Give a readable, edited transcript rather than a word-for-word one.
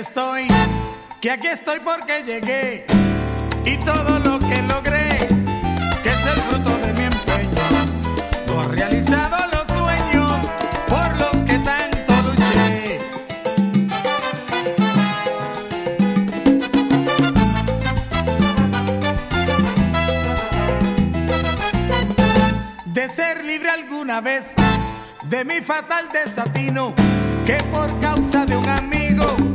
que aquí estoy porque llegué y todo lo que logré, que es el fruto de mi empeño, no he realizado los sueños por los que tanto luché. De ser libre alguna vez de mi fatal desatino, que por causa de un amigo